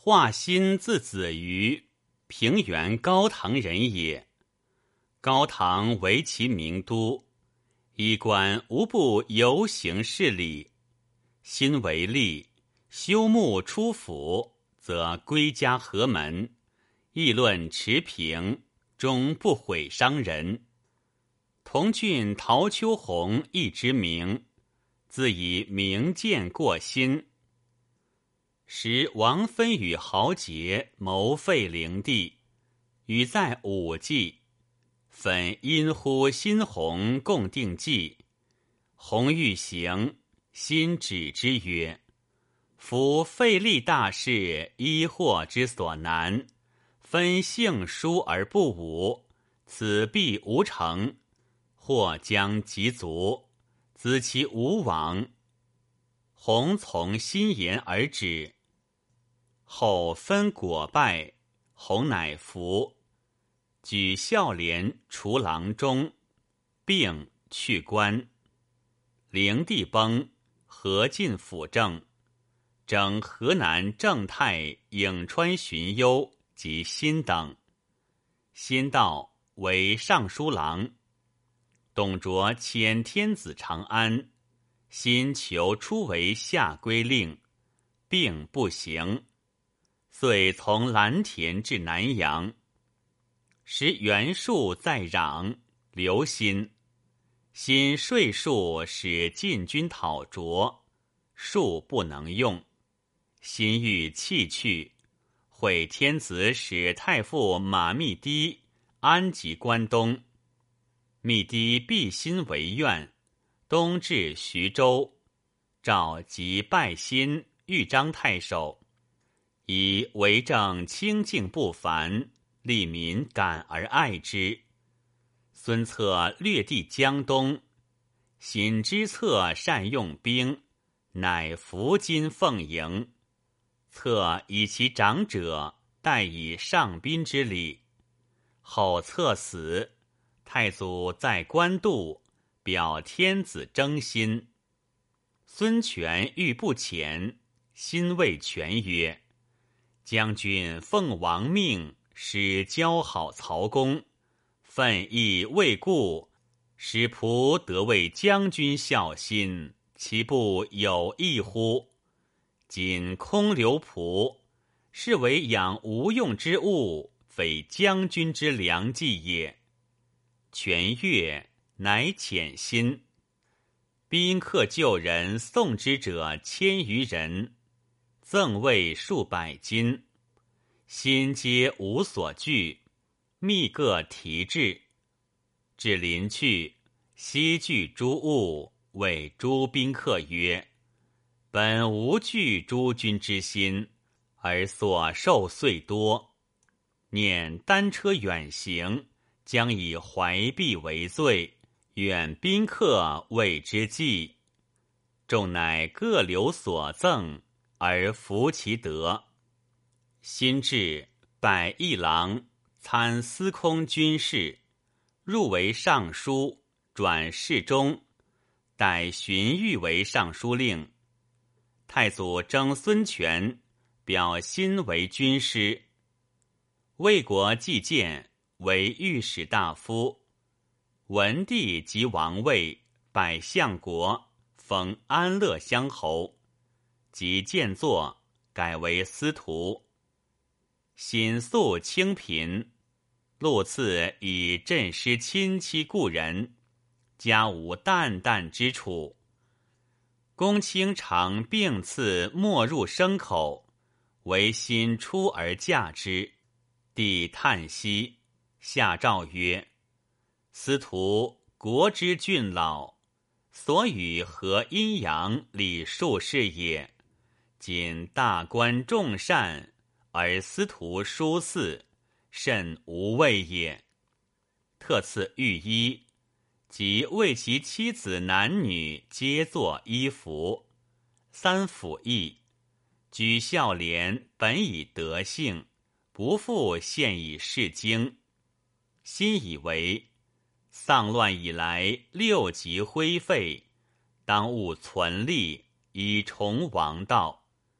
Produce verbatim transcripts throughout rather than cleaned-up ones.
华歆字子瑜，平原高唐人也。高唐为其名都，衣冠无不游行事礼。辛为吏，休牧出府，则归家何门，议论持平，终不毁伤人。同郡陶丘弘亦之名，自以明谏过辛。时王分与豪杰谋废灵帝，与在武纪，粉因呼辛弘共定计。弘欲行，辛止之曰：夫废立大事，依惑之所难，分姓疏而不武，此必无成。或将及卒，子其无往。弘从辛言而止。后分果败，弘乃服，举孝廉除郎中，并去官。灵帝崩，何进辅政，整河南正太、颍川荀攸及辛等。辛道为尚书郎。董卓遣天子长安，辛求出为下归令，并不行，遂从蓝田至南阳。时袁术在壤，留辛。辛说术使晋军讨卓，术不能用。辛欲弃去，会天子使太傅马密堤安及关东。密堤避辛为愿，东至徐州，召即拜辛豫章太守，以为政清静不凡，利民感而爱之。孙策略地江东，辛之策善用兵，乃服金奉迎。策以其长者，待以上宾之礼。后策死，太祖在官渡，表天子征辛。孙权欲不遣，辛谓权曰：将军奉王命，使交好曹公，愤意未固，使仆得为将军效心，其不有益乎？今空留仆，是为养无用之物，非将军之良计也。权悦，乃遣辛。宾客救人送之者千余人，赠位数百金。辛皆无所惧，密各提至。至临去，悉具诸物，谓诸宾客曰：本无惧诸君之心，而所受遂多。念单车远行，将以怀璧为罪，愿宾客为之计。众乃各留所赠，而服其德。辛至，拜议郎，参司空军事，入为尚书，转侍中，代荀彧为尚书令。太祖征孙权，表辛为军师。魏国季建为御史大夫。文帝即王位，拜相国，封安乐乡侯。即建作，改为司徒。辛素清贫，禄赐以赈施亲戚故人，家无淡淡之处。公卿常并赐没入牲口，唯辛出而驾之。帝叹息，下诏曰：司徒国之俊老，所与何阴阳理术士也。今大官重善，而司徒疏嗣，甚无畏也。特赐御医，即为其妻子男女皆作衣服。三辅义，举孝廉本以德性，不复现以事经。辛以为丧乱以来，六极灰废，当务存立，以重王道。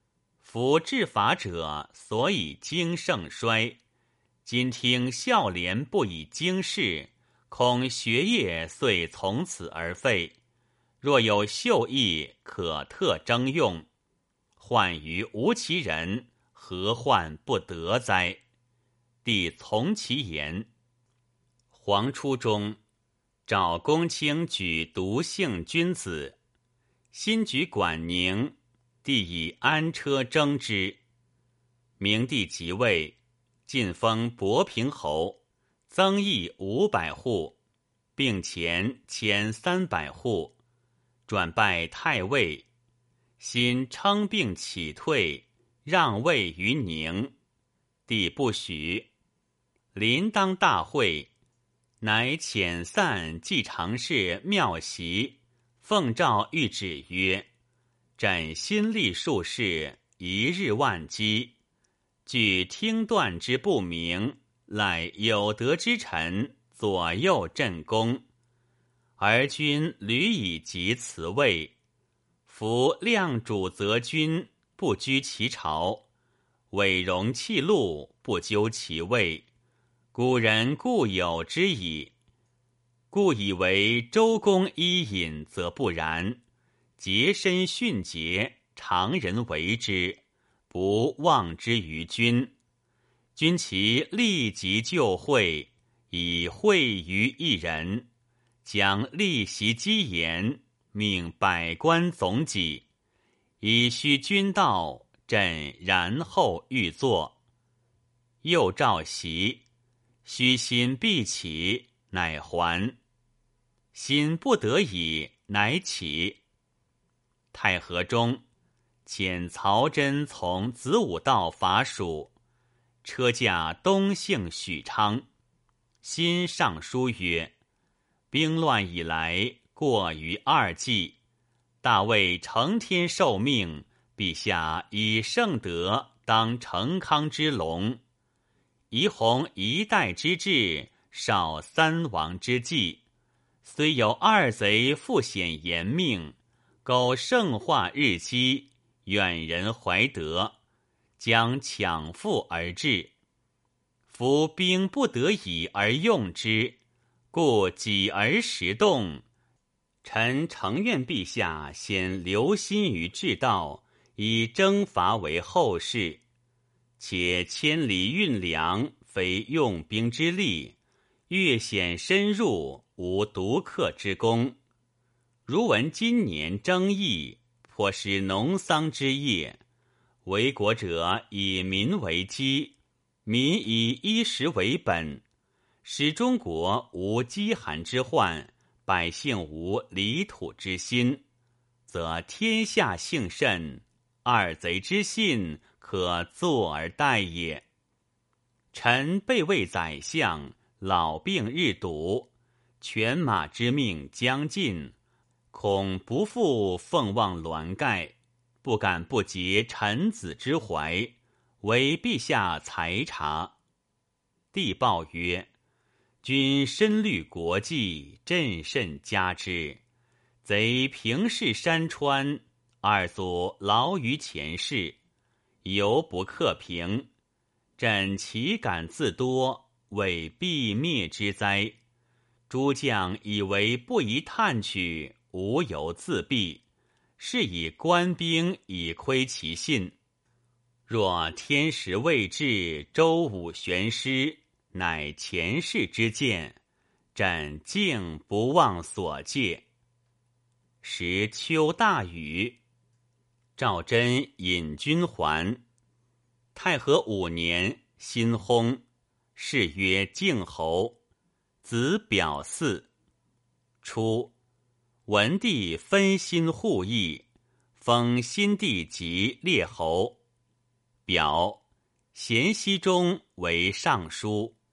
夫治法者，所以经盛衰。今听孝廉不以经世，恐学业遂从此而废。若有秀艺，可特征用。患于无其人，何患不得哉？帝从其言。黄初中，赵公卿举独姓君子，新举管宁，帝以安车征之。明帝即位，晋封博平侯，增邑五百户，并前迁三百户，转拜太尉。新称病起退，让位于宁，帝不许。临当大会，乃遣散记常侍庙席，奉诏谕旨曰：朕新立术士，一日万机，据听断之不明，赖有德之臣左右朕功，而君屡以及辞位。夫量主则君，不居其朝；委容弃禄，不究其位。古人固有之矣。故以为周公伊尹则不然，洁身训节，常人为之，不忘之于君。君其立即就会，以会于一人，将立袭积言，命百官总己，以须君道，朕然后欲作。又召袭，虚心必起，乃还。心不得已，乃起。太和中，遣曹真从子午道伐蜀，车驾东幸许昌。新上书曰：兵乱以来，过于二季，大为承天受命，陛下以圣德当成康之龙，宜弘一代之治，少三王之际。虽有二贼复显严命，苟圣化日积，远人怀德，将强复而至。夫兵不得已而用之，故己而时动。臣诚愿陛下先留心于治道，以征伐为后事。且千里运粮，非用兵之力，越险深入，无独克之功。如闻今年征役，颇失农桑之业。为国者以民为基，民以衣食为本，使中国无饥寒之患，百姓无离土之心，则天下幸甚，二贼之信可坐而待也。臣备为宰相，老病日笃，犬马之命将尽，恐不复奉望銮盖，不敢不竭臣子之怀，为陛下裁察。帝报曰：君深虑国计，朕甚嘉之。贼平视山川，二祖劳于前世，犹不克平，朕岂敢自多，为必灭之哉？诸将以为不宜探取，无由自毙，是以官兵以窥其信。若天时未至，周武玄师，乃前世之见，朕竟不忘所戒。时秋大雨，赵祯引军还。太和五年，辛薨，谥曰靖侯，子表嗣。初，文帝分心护义，封新帝及列侯。表，咸熙中为尚书。